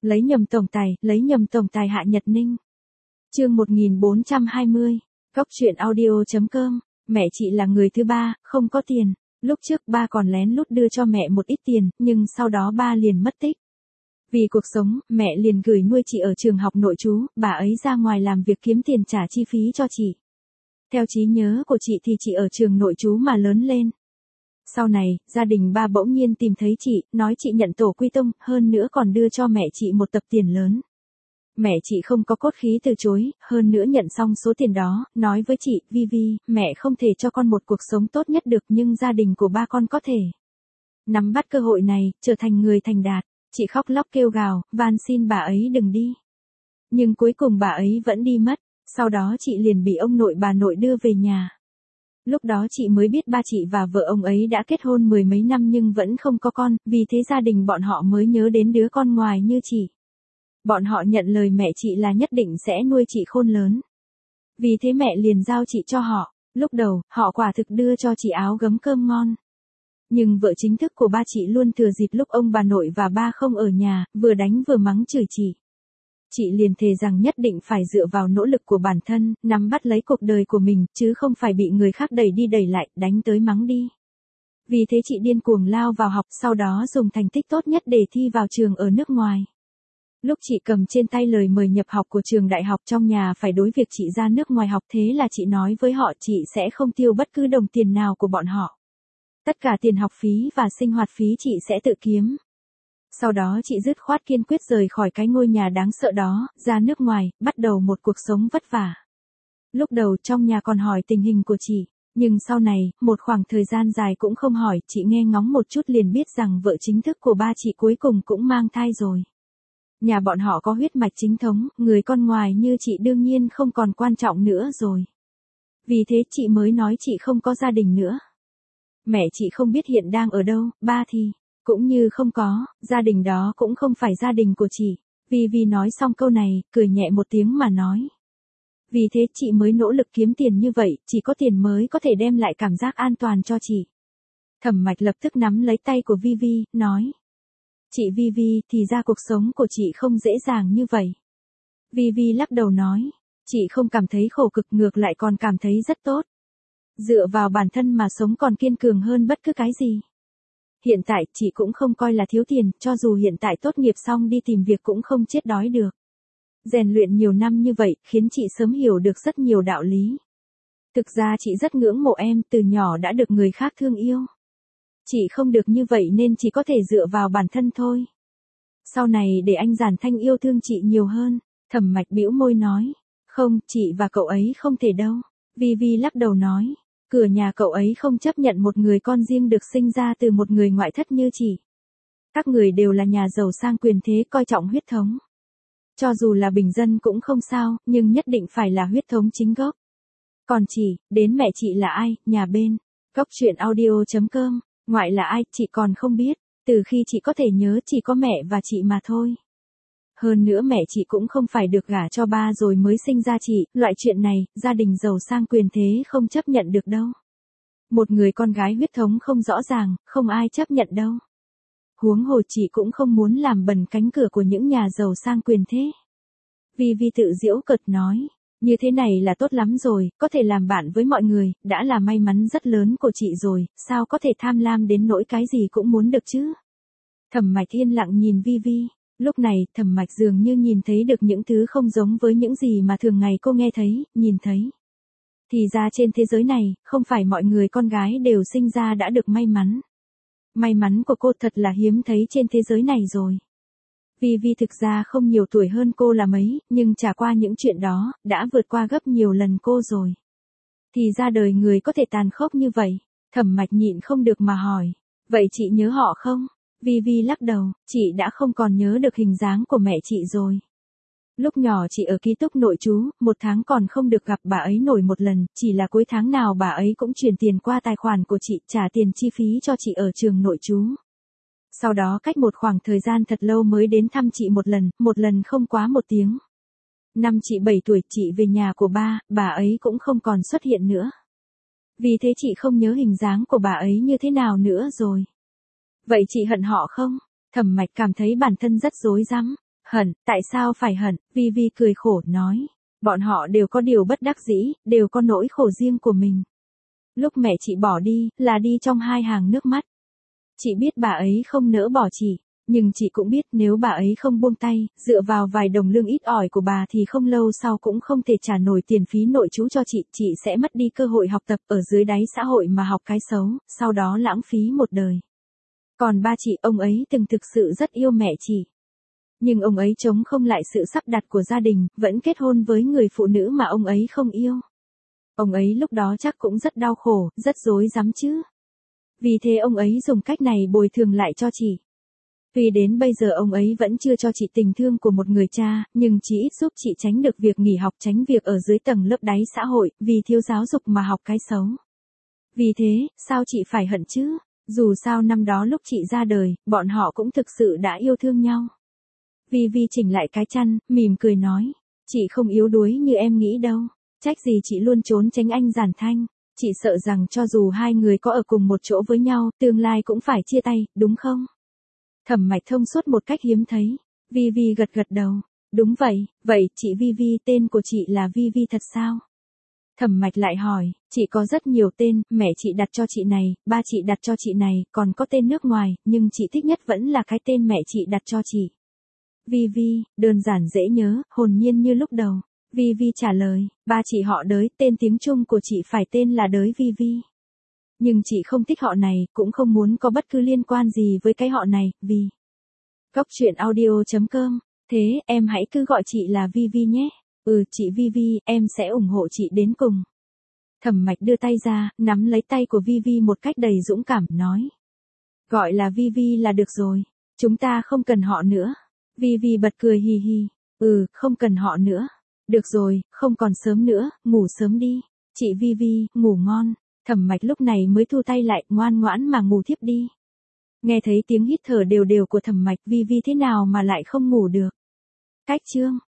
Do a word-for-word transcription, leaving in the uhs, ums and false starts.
Lấy nhầm tổng tài, lấy nhầm tổng tài Hạ Nhật Ninh. Chương một nghìn bốn trăm hai mươi. Góc truyện audio chấm com. Mẹ chị là người thứ ba, không có tiền. Lúc trước ba còn lén lút đưa cho mẹ một ít tiền, nhưng sau đó ba liền mất tích. Vì cuộc sống, mẹ liền gửi nuôi chị ở trường học nội trú, bà ấy ra ngoài làm việc kiếm tiền trả chi phí cho chị. Theo trí nhớ của chị thì chị ở trường nội trú mà lớn lên. Sau này, gia đình ba bỗng nhiên tìm thấy chị, nói chị nhận tổ quy tông, hơn nữa còn đưa cho mẹ chị một tập tiền lớn. Mẹ chị không có cốt khí từ chối, hơn nữa nhận xong số tiền đó, nói với chị, Vi Vi, mẹ không thể cho con một cuộc sống tốt nhất được nhưng gia đình của ba con có thể. Nắm bắt cơ hội này, trở thành người thành đạt, chị khóc lóc kêu gào, van xin bà ấy đừng đi. Nhưng cuối cùng bà ấy vẫn đi mất, sau đó chị liền bị ông nội bà nội đưa về nhà. Lúc đó chị mới biết ba chị và vợ ông ấy đã kết hôn mười mấy năm nhưng vẫn không có con, vì thế gia đình bọn họ mới nhớ đến đứa con ngoài như chị. Bọn họ nhận lời mẹ chị là nhất định sẽ nuôi chị khôn lớn. Vì thế mẹ liền giao chị cho họ, lúc đầu, họ quả thực đưa cho chị áo gấm cơm ngon. Nhưng vợ chính thức của ba chị luôn thừa dịp lúc ông bà nội và ba không ở nhà, vừa đánh vừa mắng chửi chị. Chị liền thề rằng nhất định phải dựa vào nỗ lực của bản thân, nắm bắt lấy cuộc đời của mình, chứ không phải bị người khác đẩy đi đẩy lại, đánh tới mắng đi. Vì thế chị điên cuồng lao vào học, sau đó dùng thành tích tốt nhất để thi vào trường ở nước ngoài. Lúc chị cầm trên tay lời mời nhập học của trường đại học trong nhà phải đối việc chị ra nước ngoài học, thế là chị nói với họ chị sẽ không tiêu bất cứ đồng tiền nào của bọn họ. Tất cả tiền học phí và sinh hoạt phí chị sẽ tự kiếm. Sau đó chị dứt khoát kiên quyết rời khỏi cái ngôi nhà đáng sợ đó, ra nước ngoài, bắt đầu một cuộc sống vất vả. Lúc đầu trong nhà còn hỏi tình hình của chị, nhưng sau này, một khoảng thời gian dài cũng không hỏi, chị nghe ngóng một chút liền biết rằng vợ chính thức của ba chị cuối cùng cũng mang thai rồi. Nhà bọn họ có huyết mạch chính thống, người con ngoài như chị đương nhiên không còn quan trọng nữa rồi. Vì thế chị mới nói chị không có gia đình nữa. Mẹ chị không biết hiện đang ở đâu, ba thì cũng như không có, gia đình đó cũng không phải gia đình của chị. Vì vì nói xong câu này, cười nhẹ một tiếng mà nói. Vì thế chị mới nỗ lực kiếm tiền như vậy, chỉ có tiền mới có thể đem lại cảm giác an toàn cho chị. Thẩm Mạch lập tức nắm lấy tay của Vi Vi, nói. Chị Vi Vi, thì ra cuộc sống của chị không dễ dàng như vậy. Vi Vi lắc đầu nói. Chị không cảm thấy khổ cực, ngược lại còn cảm thấy rất tốt. Dựa vào bản thân mà sống còn kiên cường hơn bất cứ cái gì. Hiện tại, chị cũng không coi là thiếu tiền, cho dù hiện tại tốt nghiệp xong đi tìm việc cũng không chết đói được. Rèn luyện nhiều năm như vậy, khiến chị sớm hiểu được rất nhiều đạo lý. Thực ra chị rất ngưỡng mộ em, từ nhỏ đã được người khác thương yêu. Chị không được như vậy nên chỉ có thể dựa vào bản thân thôi. Sau này để anh Giản Thanh yêu thương chị nhiều hơn. Thẩm Mạch bĩu môi nói. Không, chị và cậu ấy không thể đâu. Vi Vi lắc đầu nói. Cửa nhà cậu ấy không chấp nhận một người con riêng được sinh ra từ một người ngoại thất như chị. Các người đều là nhà giàu sang quyền thế, coi trọng huyết thống. Cho dù là bình dân cũng không sao, nhưng nhất định phải là huyết thống chính gốc. Còn chị, đến mẹ chị là ai, nhà bên. Góc truyện audio chấm com. Ngoại là ai, chị còn không biết. Từ khi chị có thể nhớ chỉ có mẹ và chị mà thôi. Hơn nữa mẹ chị cũng không phải được gả cho ba rồi mới sinh ra chị, loại chuyện này, gia đình giàu sang quyền thế không chấp nhận được đâu. Một người con gái huyết thống không rõ ràng, không ai chấp nhận đâu. Huống hồ chị cũng không muốn làm bẩn cánh cửa của những nhà giàu sang quyền thế. Vi Vi tự giễu cợt nói, như thế này là tốt lắm rồi, có thể làm bạn với mọi người, đã là may mắn rất lớn của chị rồi, sao có thể tham lam đến nỗi cái gì cũng muốn được chứ. Thẩm Mạch yên lặng nhìn Vi Vi. Lúc này, Thẩm Mạch dường như nhìn thấy được những thứ không giống với những gì mà thường ngày cô nghe thấy, nhìn thấy. Thì ra trên thế giới này, không phải mọi người con gái đều sinh ra đã được may mắn. May mắn của cô thật là hiếm thấy trên thế giới này rồi. Vi Vi thực ra không nhiều tuổi hơn cô là mấy, nhưng trải qua những chuyện đó, đã vượt qua gấp nhiều lần cô rồi. Thì ra đời người có thể tàn khốc như vậy. Thẩm Mạch nhịn không được mà hỏi. Vậy chị nhớ họ không? Vi Vi lắc đầu, chị đã không còn nhớ được hình dáng của mẹ chị rồi. Lúc nhỏ chị ở ký túc nội trú, một tháng còn không được gặp bà ấy nổi một lần, chỉ là cuối tháng nào bà ấy cũng chuyển tiền qua tài khoản của chị, trả tiền chi phí cho chị ở trường nội trú. Sau đó cách một khoảng thời gian thật lâu mới đến thăm chị một lần, một lần không quá một tiếng. Năm chị bảy tuổi, chị về nhà của ba, bà ấy cũng không còn xuất hiện nữa. Vì thế chị không nhớ hình dáng của bà ấy như thế nào nữa rồi. Vậy chị hận họ không? Thẩm Mạch cảm thấy bản thân rất rối rắm. Hận, tại sao phải hận? Vi Vi cười khổ, nói. Bọn họ đều có điều bất đắc dĩ, đều có nỗi khổ riêng của mình. Lúc mẹ chị bỏ đi, là đi trong hai hàng nước mắt. Chị biết bà ấy không nỡ bỏ chị, nhưng chị cũng biết nếu bà ấy không buông tay, dựa vào vài đồng lương ít ỏi của bà thì không lâu sau cũng không thể trả nổi tiền phí nội trú cho chị, chị sẽ mất đi cơ hội học tập ở dưới đáy xã hội mà học cái xấu, sau đó lãng phí một đời. Còn ba chị, ông ấy từng thực sự rất yêu mẹ chị. Nhưng ông ấy chống không lại sự sắp đặt của gia đình, vẫn kết hôn với người phụ nữ mà ông ấy không yêu. Ông ấy lúc đó chắc cũng rất đau khổ, rất rối rắm chứ. Vì thế ông ấy dùng cách này bồi thường lại cho chị. Vì đến bây giờ ông ấy vẫn chưa cho chị tình thương của một người cha, nhưng chỉ ít giúp chị tránh được việc nghỉ học, tránh việc ở dưới tầng lớp đáy xã hội, vì thiếu giáo dục mà học cái xấu. Vì thế, sao chị phải hận chứ? Dù sao năm đó lúc chị ra đời, bọn họ cũng thực sự đã yêu thương nhau. Vi Vi chỉnh lại cái chăn, mỉm cười nói. Chị không yếu đuối như em nghĩ đâu. Trách gì chị luôn trốn tránh anh Giản Thanh. Chị sợ rằng cho dù hai người có ở cùng một chỗ với nhau, tương lai cũng phải chia tay, đúng không? Thẩm Mạch thông suốt một cách hiếm thấy. Vi Vi gật gật đầu. Đúng vậy, vậy chị Vi Vi, tên của chị là Vi Vi thật sao? Thẩm Mạch lại hỏi, chị có rất nhiều tên, mẹ chị đặt cho chị này, ba chị đặt cho chị này, còn có tên nước ngoài, nhưng chị thích nhất vẫn là cái tên mẹ chị đặt cho chị. Vi Vi, đơn giản dễ nhớ, hồn nhiên như lúc đầu. Vi Vi trả lời, ba chị họ Đới, tên tiếng Trung của chị phải tên là Đới Vi Vi. Nhưng chị không thích họ này, cũng không muốn có bất cứ liên quan gì với cái họ này, vì... Góc truyện audio chấm com, thế em hãy cứ gọi chị là Vi Vi nhé. Ừ, chị Vi Vi, em sẽ ủng hộ chị đến cùng. Thẩm Mạch đưa tay ra, nắm lấy tay của Vi Vi một cách đầy dũng cảm, nói. Gọi là Vi Vi là được rồi, chúng ta không cần họ nữa. Vi Vi bật cười hì hì, ừ, không cần họ nữa. Được rồi, không còn sớm nữa, ngủ sớm đi. Chị Vi Vi, ngủ ngon. Thẩm Mạch lúc này mới thu tay lại, ngoan ngoãn mà ngủ thiếp đi. Nghe thấy tiếng hít thở đều đều của Thẩm Mạch, Vi Vi thế nào mà lại không ngủ được. Cách chương